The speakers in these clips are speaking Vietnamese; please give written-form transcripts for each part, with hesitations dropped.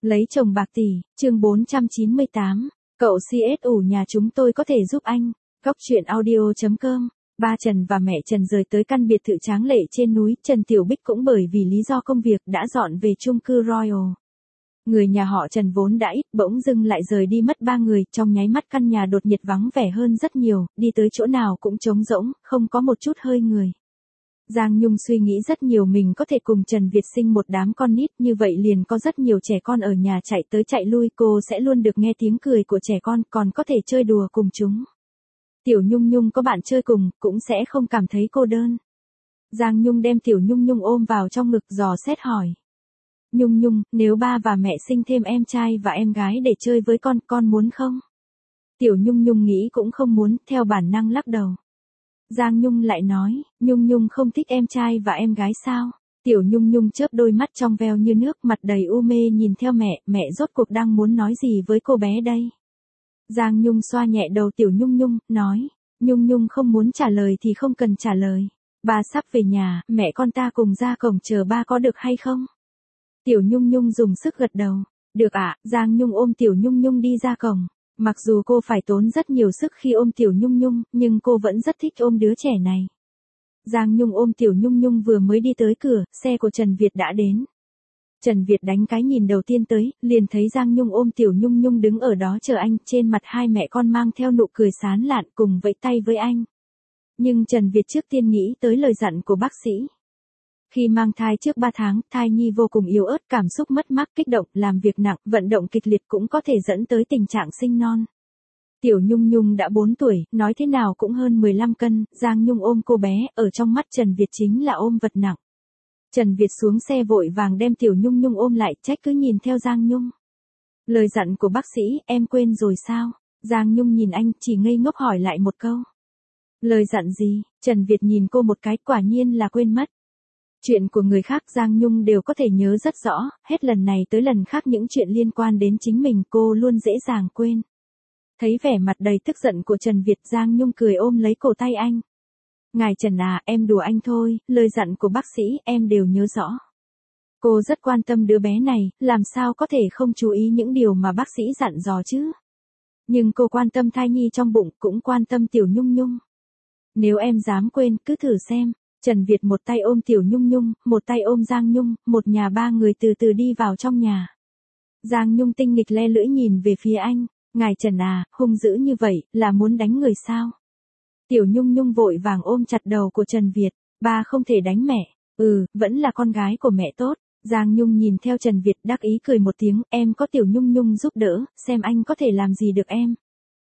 Lấy chồng bạc tỷ, chương 498. Cậu CS ủ nhà chúng tôi có thể giúp anh. Góc truyện audio.com. Ba Trần và mẹ Trần rời tới căn biệt thự tráng lệ trên núi. Trần Tiểu Bích cũng bởi vì lý do công việc đã dọn về chung cư Royal. Người nhà họ Trần vốn đã ít, bỗng dưng lại rời đi mất 3 người, trong nháy mắt căn nhà đột nhiệt vắng vẻ hơn rất nhiều, đi tới chỗ nào cũng trống rỗng, không có một chút hơi người. Giang Nhung suy nghĩ rất nhiều, mình có thể cùng Trần Việt sinh một đám con nít, như vậy liền có rất nhiều trẻ con ở nhà chạy tới chạy lui, cô sẽ luôn được nghe tiếng cười của trẻ con, còn có thể chơi đùa cùng chúng. Tiểu Nhung Nhung có bạn chơi cùng, cũng sẽ không cảm thấy cô đơn. Giang Nhung đem Tiểu Nhung Nhung ôm vào trong ngực, dò xét hỏi. Nhung Nhung, nếu ba và mẹ sinh thêm em trai và em gái để chơi với con muốn không? Tiểu Nhung Nhung nghĩ cũng không muốn, theo bản năng lắc đầu. Giang Nhung lại nói, Nhung Nhung không thích em trai và em gái sao? Tiểu Nhung Nhung chớp đôi mắt trong veo như nước, mặt đầy u mê nhìn theo mẹ rốt cuộc đang muốn nói gì với cô bé đây? Giang Nhung xoa nhẹ đầu Tiểu Nhung Nhung, nói, Nhung Nhung không muốn trả lời thì không cần trả lời. Ba sắp về nhà, mẹ con ta cùng ra cổng chờ ba có được hay không? Tiểu Nhung Nhung dùng sức gật đầu. Được ạ. Giang Nhung ôm Tiểu Nhung Nhung đi ra cổng. Mặc dù cô phải tốn rất nhiều sức khi ôm Tiểu Nhung Nhung, nhưng cô vẫn rất thích ôm đứa trẻ này. Giang Nhung ôm Tiểu Nhung Nhung vừa mới đi tới cửa, xe của Trần Việt đã đến. Trần Việt đánh cái nhìn đầu tiên tới, liền thấy Giang Nhung ôm Tiểu Nhung Nhung đứng ở đó chờ anh, trên mặt hai mẹ con mang theo nụ cười sán lạn cùng vẫy tay với anh. Nhưng Trần Việt trước tiên nghĩ tới lời dặn của bác sĩ. Khi mang thai trước 3 tháng, thai nhi vô cùng yếu ớt, cảm xúc mất mát, kích động, làm việc nặng, vận động kịch liệt cũng có thể dẫn tới tình trạng sinh non. Tiểu Nhung Nhung đã 4 tuổi, nói thế nào cũng hơn 15 cân, Giang Nhung ôm cô bé, ở trong mắt Trần Việt chính là ôm vật nặng. Trần Việt xuống xe vội vàng đem Tiểu Nhung Nhung ôm lại, trách cứ nhìn theo Giang Nhung. Lời dặn của bác sĩ, em quên rồi sao? Giang Nhung nhìn anh, chỉ ngây ngốc hỏi lại một câu. Lời dặn gì? Trần Việt nhìn cô một cái, quả nhiên là quên mất. Chuyện của người khác Giang Nhung đều có thể nhớ rất rõ, hết lần này tới lần khác những chuyện liên quan đến chính mình cô luôn dễ dàng quên. Thấy vẻ mặt đầy tức giận của Trần Việt, Giang Nhung cười ôm lấy cổ tay anh. Ngài Trần à, em đùa anh thôi, lời dặn của bác sĩ em đều nhớ rõ. Cô rất quan tâm đứa bé này, làm sao có thể không chú ý những điều mà bác sĩ dặn dò chứ. Nhưng cô quan tâm thai nhi trong bụng, cũng quan tâm Tiểu Nhung Nhung. Nếu em dám quên, cứ thử xem. Trần Việt một tay ôm Tiểu Nhung Nhung, một tay ôm Giang Nhung, một nhà 3 người từ từ đi vào trong nhà. Giang Nhung tinh nghịch le lưỡi nhìn về phía anh, ngài Trần à, hung dữ như vậy, là muốn đánh người sao? Tiểu Nhung Nhung vội vàng ôm chặt đầu của Trần Việt, ba không thể đánh mẹ, vẫn là con gái của mẹ tốt. Giang Nhung nhìn theo Trần Việt đắc ý cười một tiếng, em có Tiểu Nhung Nhung giúp đỡ, xem anh có thể làm gì được em.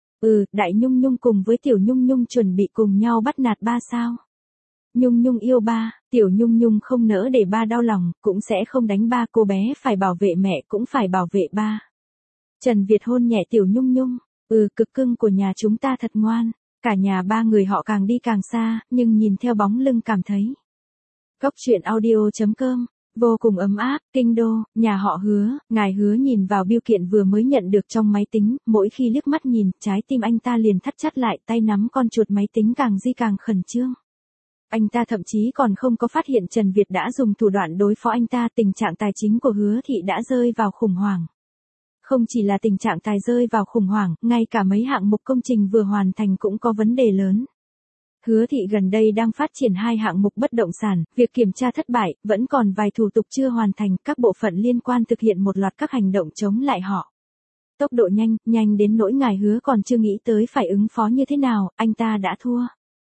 Đại Nhung Nhung cùng với Tiểu Nhung Nhung chuẩn bị cùng nhau bắt nạt ba sao? Nhung Nhung yêu ba, Tiểu Nhung Nhung không nỡ để ba đau lòng, cũng sẽ không đánh ba, cô bé phải bảo vệ mẹ cũng phải bảo vệ ba. Trần Việt hôn nhẹ Tiểu Nhung Nhung, cực cưng của nhà chúng ta thật ngoan, cả nhà 3 người họ càng đi càng xa, nhưng nhìn theo bóng lưng cảm thấy. Góc truyện audio.com, vô cùng ấm áp, kinh đô, nhà họ Hứa, ngài Hứa nhìn vào bưu kiện vừa mới nhận được trong máy tính, mỗi khi liếc mắt nhìn, trái tim anh ta liền thắt chặt lại, tay nắm con chuột máy tính càng di càng khẩn trương. Anh ta thậm chí còn không có phát hiện Trần Việt đã dùng thủ đoạn đối phó anh ta, tình trạng tài chính của Hứa Thị đã rơi vào khủng hoảng. Không chỉ là tình trạng tài rơi vào khủng hoảng, ngay cả mấy hạng mục công trình vừa hoàn thành cũng có vấn đề lớn. Hứa Thị gần đây đang phát triển 2 hạng mục bất động sản, việc kiểm tra thất bại, vẫn còn vài thủ tục chưa hoàn thành, các bộ phận liên quan thực hiện một loạt các hành động chống lại họ. Tốc độ nhanh đến nỗi ngài Hứa còn chưa nghĩ tới phải ứng phó như thế nào, anh ta đã thua.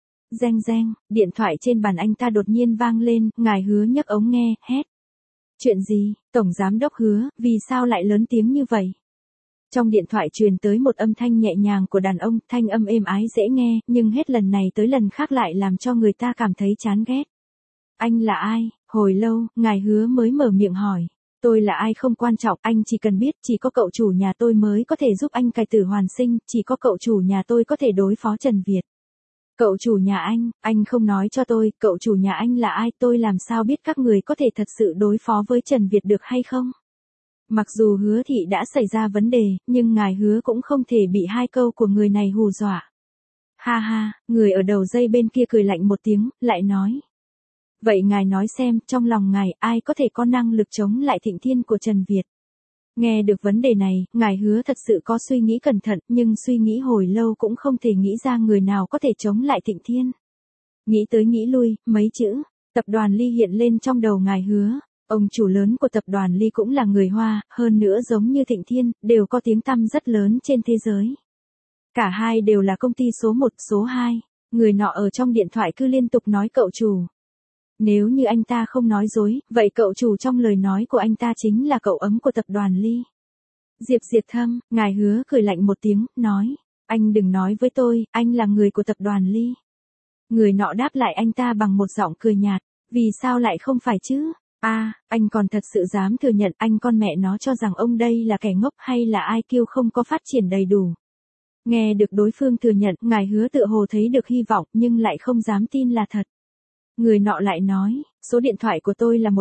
Reng, điện thoại trên bàn anh ta đột nhiên vang lên, ngài Hứa nhấc ống nghe, hét. Chuyện gì, Tổng Giám đốc Hứa, vì sao lại lớn tiếng như vậy? Trong điện thoại truyền tới một âm thanh nhẹ nhàng của đàn ông, thanh âm êm ái dễ nghe, nhưng hết lần này tới lần khác lại làm cho người ta cảm thấy chán ghét. Anh là ai? Hồi lâu, ngài Hứa mới mở miệng hỏi. Tôi là ai không quan trọng, anh chỉ cần biết, chỉ có cậu chủ nhà tôi mới có thể giúp anh cải tử hoàn sinh, chỉ có cậu chủ nhà tôi có thể đối phó Trần Việt. Cậu chủ nhà anh không nói cho tôi, cậu chủ nhà anh là ai, tôi làm sao biết các người có thể thật sự đối phó với Trần Việt được hay không? Mặc dù Hứa Thị đã xảy ra vấn đề, nhưng ngài Hứa cũng không thể bị 2 câu của người này hù dọa. Ha ha, người ở đầu dây bên kia cười lạnh một tiếng, lại nói. Vậy ngài nói xem, trong lòng ngài, ai có thể có năng lực chống lại thịnh thiên của Trần Việt? Nghe được vấn đề này, ngài Hứa thật sự có suy nghĩ cẩn thận, nhưng suy nghĩ hồi lâu cũng không thể nghĩ ra người nào có thể chống lại Thịnh Thiên. Nghĩ tới nghĩ lui, mấy chữ, tập đoàn Ly hiện lên trong đầu ngài Hứa. Ông chủ lớn của tập đoàn Ly cũng là người Hoa, hơn nữa giống như Thịnh Thiên, đều có tiếng tăm rất lớn trên thế giới. Cả hai đều là công ty số 1, số 2. Người nọ ở trong điện thoại cứ liên tục nói cậu chủ. Nếu như anh ta không nói dối, vậy cậu chủ trong lời nói của anh ta chính là cậu ấm của tập đoàn Ly. Diệp Diệt Thâm, ngài Hứa cười lạnh một tiếng, nói, anh đừng nói với tôi, anh là người của tập đoàn Ly. Người nọ đáp lại anh ta bằng một giọng cười nhạt, vì sao lại không phải chứ? Anh còn thật sự dám thừa nhận anh con mẹ nó cho rằng ông đây là kẻ ngốc hay là IQ không có phát triển đầy đủ. Nghe được đối phương thừa nhận, ngài Hứa tựa hồ thấy được hy vọng nhưng lại không dám tin là thật. Người nọ lại nói, số điện thoại của tôi là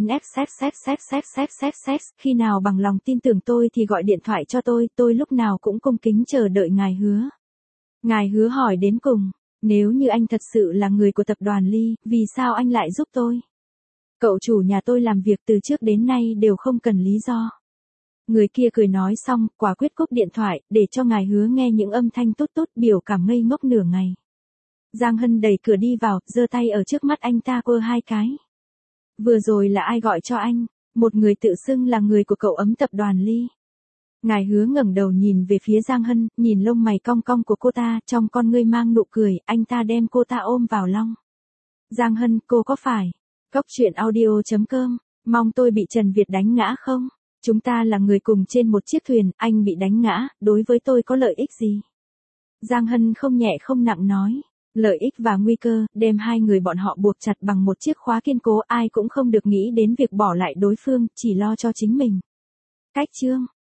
139X, khi nào bằng lòng tin tưởng tôi thì gọi điện thoại cho tôi lúc nào cũng cung kính chờ đợi ngài Hứa. Ngài Hứa hỏi đến cùng, nếu như anh thật sự là người của tập đoàn Ly, vì sao anh lại giúp tôi? Cậu chủ nhà tôi làm việc từ trước đến nay đều không cần lý do. Người kia cười nói xong, quả quyết cúp điện thoại, để cho ngài Hứa nghe những âm thanh tốt biểu cảm ngây ngốc nửa ngày. Giang Hân đẩy cửa đi vào, giơ tay ở trước mắt anh ta quơ hai cái. Vừa rồi là ai gọi cho anh? Một người tự xưng là người của cậu ấm tập đoàn Ly. Ngài Hứa ngẩng đầu nhìn về phía Giang Hân, nhìn lông mày cong cong của cô ta, trong con ngươi mang nụ cười, anh ta đem cô ta ôm vào lòng. Giang Hân, cô có phải Cốc.audio.com, mong tôi bị Trần Việt đánh ngã không? Chúng ta là người cùng trên một chiếc thuyền, anh bị đánh ngã, đối với tôi có lợi ích gì? Giang Hân không nhẹ không nặng nói. Lợi ích và nguy cơ, đem hai người bọn họ buộc chặt bằng một chiếc khóa kiên cố, ai cũng không được nghĩ đến việc bỏ lại đối phương, chỉ lo cho chính mình. Cách chương